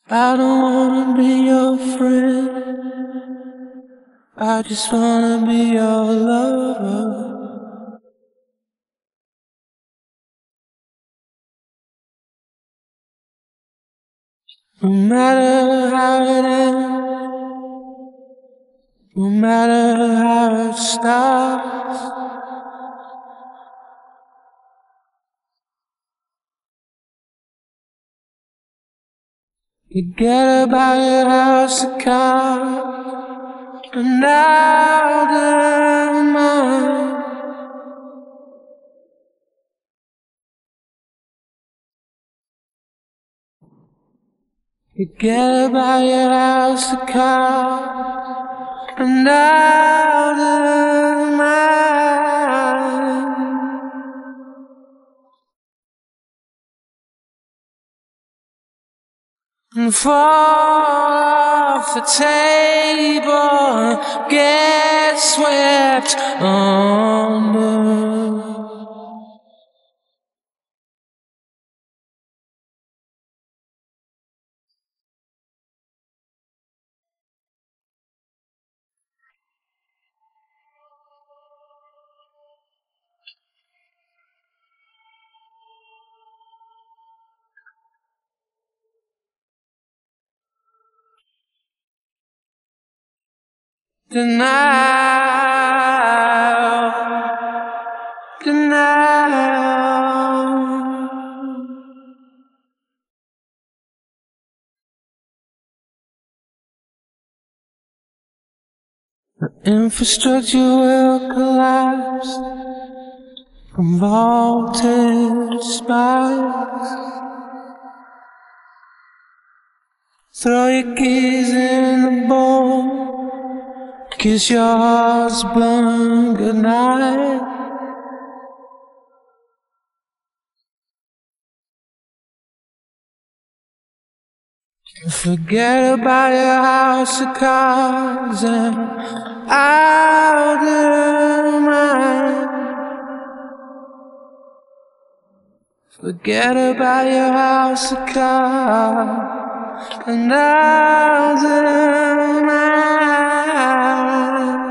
I don't wanna be your friend, I just wanna be your lover. No matter how it ends, no matter how it starts, forget about your house of cards, and out of mine. Forget about your house of cards, and out of mine. And fall off the table, get swept under. Denial, denial. The infrastructure will collapse from vaulted spires. Throw your keys in the bowl, kiss your husband goodnight. Forget about your house of cards and out of mine. Forget about your house of cards and out of mine.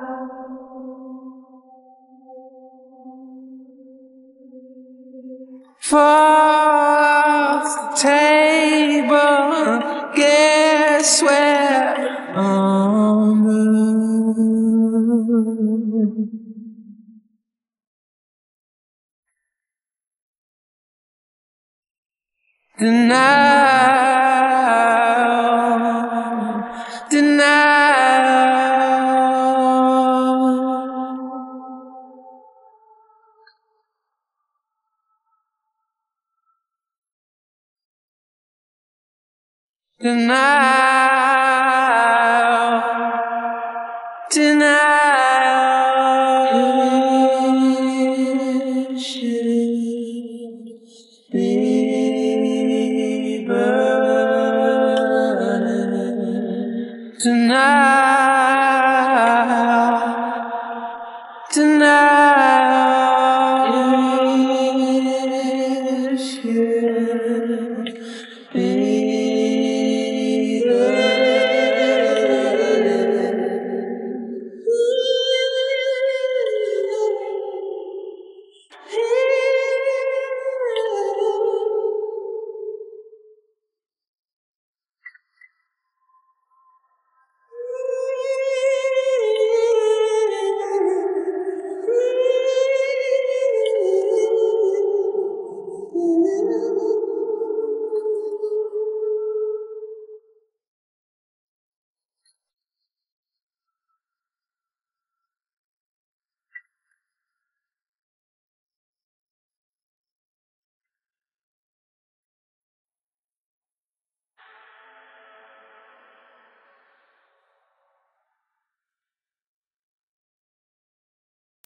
Fall off the table, get swept under. Denial, denial. Denial.